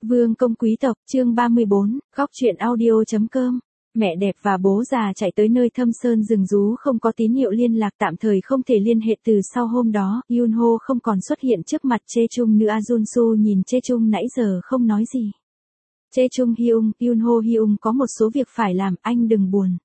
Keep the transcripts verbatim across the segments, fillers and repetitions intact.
Vương công quý tộc, chương ba mươi bốn, góc truyện audio chấm com. Mẹ đẹp và bố già chạy tới nơi thâm sơn rừng rú không có tín hiệu liên lạc, tạm thời không thể liên hệ. Từ sau hôm đó, Yunho không còn xuất hiện trước mặt Chae-chung nữa. Junsu nhìn Chae-chung nãy giờ không nói gì. Chae-chung Hyung, Yunho Hyung có một số việc phải làm, anh đừng buồn.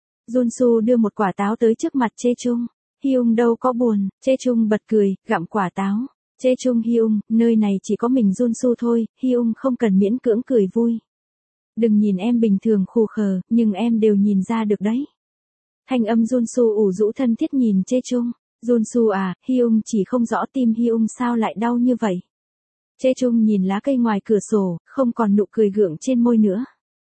Junsu đưa một quả táo tới trước mặt Chae-chung. Hyung đâu có buồn, Chae-chung bật cười, gặm quả táo. Chae-chung Hyung, nơi này chỉ có mình Junsu thôi, Hyung không cần miễn cưỡng cười vui. Đừng nhìn em bình thường khù khờ, nhưng em đều nhìn ra được đấy. Thanh âm Junsu ủ rũ thân thiết nhìn Chae-chung. Junsu à, Hyung chỉ không rõ tim Hyung sao lại đau như vậy. Chae-chung nhìn lá cây ngoài cửa sổ, không còn nụ cười gượng trên môi nữa.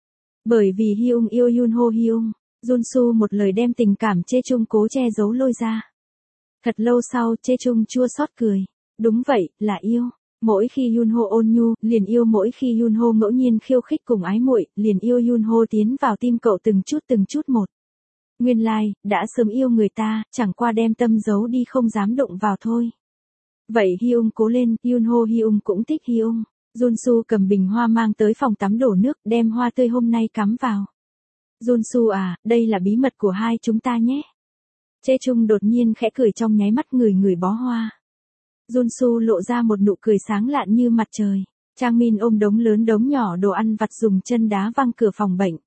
Bởi vì Hyung yêu Yunho Hyung, Junsu một lời đem tình cảm Chae-chung cố che giấu lôi ra. Thật lâu sau Chae-chung chua xót cười. Đúng vậy, là yêu. Mỗi khi Yunho ôn nhu, liền yêu. Mỗi khi Yunho ngẫu nhiên khiêu khích cùng ái muội, liền yêu. Yunho tiến vào tim cậu từng chút từng chút một. Nguyên lai, like, đã sớm yêu người ta, chẳng qua đem tâm giấu đi không dám đụng vào thôi. Vậy Hyung cố lên, Yunho Hyung cũng thích Hyung. Junsu cầm bình hoa mang tới phòng tắm đổ nước, đem hoa tươi hôm nay cắm vào. Junsu à, đây là bí mật của hai chúng ta nhé. Chae-chung đột nhiên khẽ cười trong nháy mắt người người bó hoa. Junsu lộ ra một nụ cười sáng lạn như mặt trời. Trang Min ôm đống lớn đống nhỏ đồ ăn vặt dùng chân đá văng cửa phòng bệnh.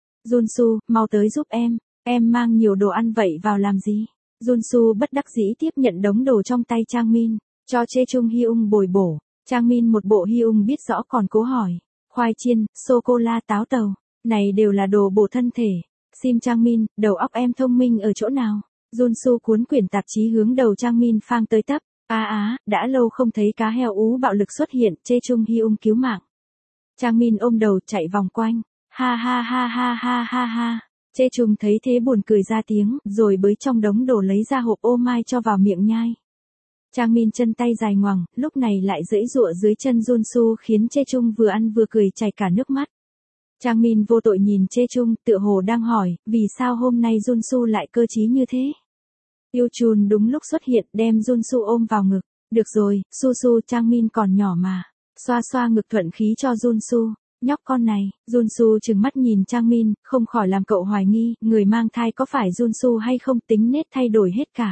Junsu, mau tới giúp em, em mang nhiều đồ ăn vậy vào làm gì? Junsu bất đắc dĩ tiếp nhận đống đồ trong tay Trang Min, cho Chae-chung Hyung bồi bổ. Trang Min một bộ Hyung biết rõ còn cố hỏi. Khoai chiên, sô-cô-la, táo tàu, này đều là đồ bổ thân thể. Sim Trang Min, đầu óc em thông minh ở chỗ nào? Junsu cuốn quyển tạp chí hướng đầu Trang Min phang tới tấp. Á á, đã lâu không thấy cá heo ú bạo lực xuất hiện, Chae-chung Hyung cứu mạng. Trang Min ôm đầu chạy vòng quanh. Ha ha ha ha ha ha ha. Chae-chung thấy thế buồn cười ra tiếng, rồi bới trong đống đồ lấy ra hộp ô mai cho vào miệng nhai. Trang Min chân tay dài ngoằng, lúc này lại giãy giụa dưới chân Junsu khiến Chae-chung vừa ăn vừa cười chảy cả nước mắt. Trang Min vô tội nhìn Chae-chung, tựa hồ đang hỏi, vì sao hôm nay Junsu lại cơ trí như thế? Yêu Chun đúng lúc xuất hiện, đem Junsu ôm vào ngực. Được rồi, Su Su, Trang Min còn nhỏ mà. Xoa xoa ngực thuận khí cho Junsu. Nhóc con này, Junsu trừng mắt nhìn Trang Min, không khỏi làm cậu hoài nghi, người mang thai có phải Junsu hay không, tính nết thay đổi hết cả.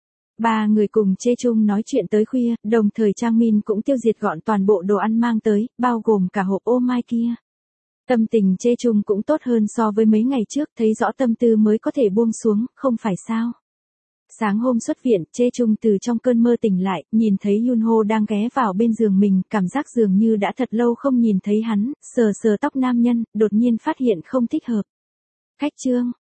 Ba người cùng Chae-chung nói chuyện tới khuya, đồng thời Trang Min cũng tiêu diệt gọn toàn bộ đồ ăn mang tới, bao gồm cả hộp ô mai kia. Tâm tình Chae-chung cũng tốt hơn so với mấy ngày trước, thấy rõ tâm tư mới có thể buông xuống, không phải sao? Sáng hôm xuất viện, Chae-chung từ trong cơn mơ tỉnh lại, nhìn thấy Yunho đang ghé vào bên giường mình, cảm giác dường như đã thật lâu không nhìn thấy hắn, sờ sờ tóc nam nhân, đột nhiên phát hiện không thích hợp. Khách trương,